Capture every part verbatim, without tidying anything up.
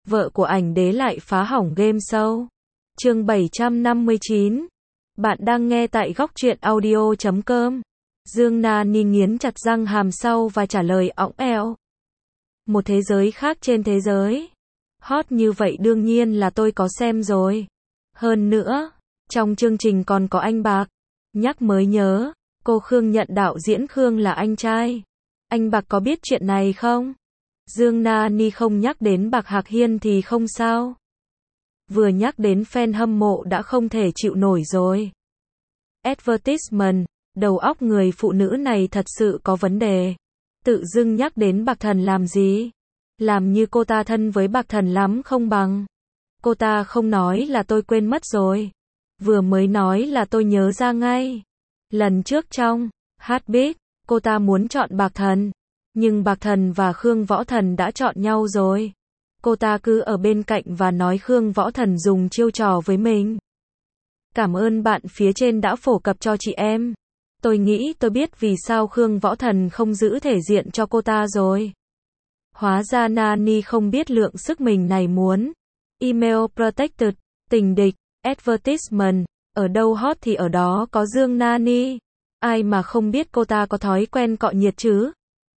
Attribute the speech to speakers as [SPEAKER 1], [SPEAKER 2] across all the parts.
[SPEAKER 1] vợ của ảnh đế lại phá hỏng game show. Chương bảy trăm năm mươi chín. Bạn đang nghe tại góc truyện audio chấm com. Dương Nani nghiến chặt răng hàm sau và trả lời õng eo. Một thế giới khác trên thế giới. Hot như vậy đương nhiên là tôi có xem rồi. Hơn nữa, trong chương trình còn có anh Bạc. Nhắc mới nhớ, cô Khương nhận đạo diễn Khương là anh trai. Anh Bạc có biết chuyện này không? Dương Nani không nhắc đến Bạc Hạc Hiên thì không sao. Vừa nhắc đến fan hâm mộ đã không thể chịu nổi rồi. Advertisement, đầu óc người phụ nữ này thật sự có vấn đề. Tự dưng nhắc đến Bạc Thần làm gì? Làm như cô ta thân với Bạc Thần lắm không bằng. Cô ta không nói là tôi quên mất rồi. Vừa mới nói là tôi nhớ ra ngay. Lần trước trong Heartbeat, cô ta muốn chọn Bạc Thần. Nhưng Bạc Thần và Khương Võ Thần đã chọn nhau rồi. Cô ta cứ ở bên cạnh và nói Khương Võ Thần dùng chiêu trò với mình. Cảm ơn bạn phía trên đã phổ cập cho chị em. Tôi nghĩ tôi biết vì sao Khương Võ Thần không giữ thể diện cho cô ta rồi. Hóa ra Nani không biết lượng sức mình này muốn. Email protected, tình địch, advertisement, ở đâu hot thì ở đó có Dương Nani. Ai mà không biết cô ta có thói quen cọ nhiệt chứ?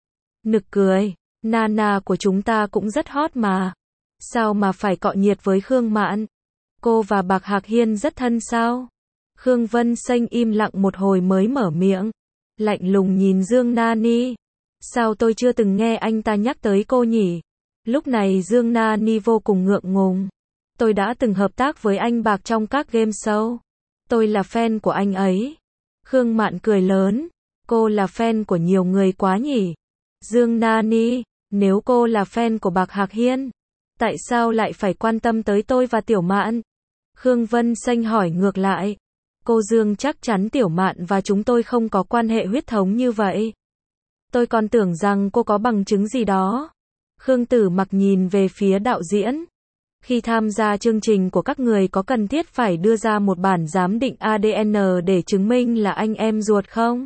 [SPEAKER 1] Nực cười, Nana của chúng ta cũng rất hot mà. Sao mà phải cọ nhiệt với Khương Mạn? Cô và Bạc Hạc Hiên rất thân sao? Khương Vân Xanh im lặng một hồi mới mở miệng. Lạnh lùng nhìn Dương Nani. Sao tôi chưa từng nghe anh ta nhắc tới cô nhỉ? Lúc này Dương Nani vô cùng ngượng ngùng. Tôi đã từng hợp tác với anh Bạc trong các game show. Tôi là fan của anh ấy. Khương Mạn cười lớn. Cô là fan của nhiều người quá nhỉ? Dương Nani, nếu cô là fan của Bạc Hạc Hiên, tại sao lại phải quan tâm tới tôi và Tiểu Mạn? Khương Vân Xanh hỏi ngược lại. Cô Dương chắc chắn Tiểu Mạn và chúng tôi không có quan hệ huyết thống như vậy. Tôi còn tưởng rằng cô có bằng chứng gì đó. Khương Tử Mặc nhìn về phía đạo diễn. Khi tham gia chương trình của các người có cần thiết phải đưa ra một bản giám định a đê en để chứng minh là anh em ruột không?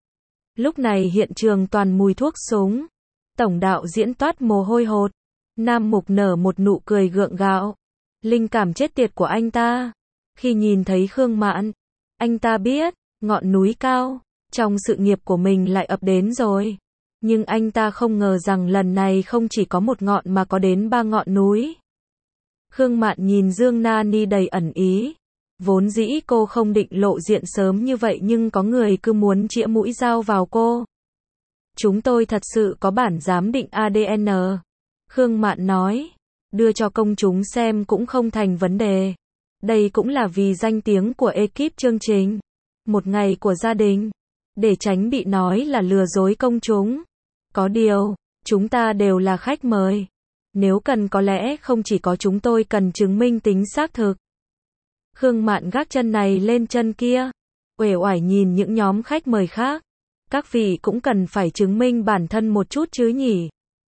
[SPEAKER 1] Lúc này hiện trường toàn mùi thuốc súng. Tổng đạo diễn toát mồ hôi hột. Nam Mục nở một nụ cười gượng gạo. Linh cảm chết tiệt của anh ta. Khi nhìn thấy Khương Mạn, anh ta biết, ngọn núi cao, trong sự nghiệp của mình lại ập đến rồi. Nhưng anh ta không ngờ rằng lần này không chỉ có một ngọn mà có đến ba ngọn núi. Khương Mạn nhìn Dương Nani đầy ẩn ý. Vốn dĩ cô không định lộ diện sớm như vậy nhưng có người cứ muốn chĩa mũi dao vào cô. Chúng tôi thật sự có bản giám định a đê en. Khương Mạn nói. Đưa cho công chúng xem cũng không thành vấn đề. Đây cũng là vì danh tiếng của ekip chương trình. Một ngày của gia đình. Để tránh bị nói là lừa dối công chúng. Có điều, chúng ta đều là khách mời. Nếu cần có lẽ không chỉ có chúng tôi cần chứng minh tính xác thực. Khương Mạn gác chân này lên chân kia. Uể oải nhìn những nhóm khách mời khác. Các vị cũng cần phải chứng minh bản thân một chút chứ nhỉ.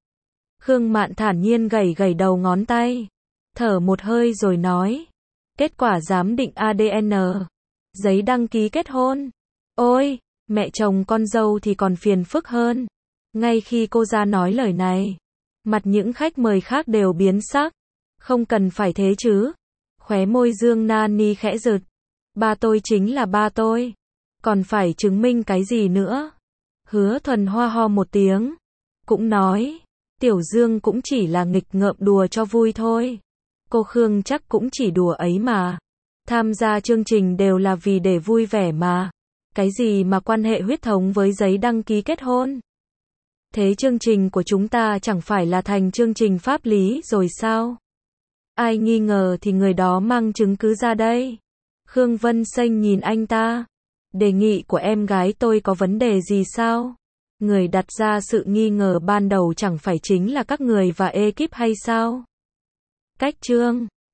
[SPEAKER 1] Khương Mạn thản nhiên gẩy gẩy đầu ngón tay. Thở một hơi rồi nói. Kết quả giám định a đê en. Giấy đăng ký kết hôn. Ôi, mẹ chồng con dâu thì còn phiền phức hơn. Ngay khi cô ra nói lời này, mặt những khách mời khác đều biến sắc. Không cần phải thế chứ. Khóe môi Dương Nani khẽ giật. Ba tôi chính là ba tôi. Còn phải chứng minh cái gì nữa? Hứa Thuần Hoa ho một tiếng. Cũng nói. Tiểu Dương cũng chỉ là nghịch ngợm đùa cho vui thôi. Cô Khương chắc cũng chỉ đùa ấy mà. Tham gia chương trình đều là vì để vui vẻ mà. Cái gì mà quan hệ huyết thống với giấy đăng ký kết hôn? Thế chương trình của chúng ta chẳng phải là thành chương trình pháp lý rồi sao? Ai nghi ngờ thì người đó mang chứng cứ ra đây. Khương Vân Xanh nhìn anh ta. Đề nghị của em gái tôi có vấn đề gì sao? Người đặt ra sự nghi ngờ ban đầu chẳng phải chính là các người và ekip hay sao? Cách chương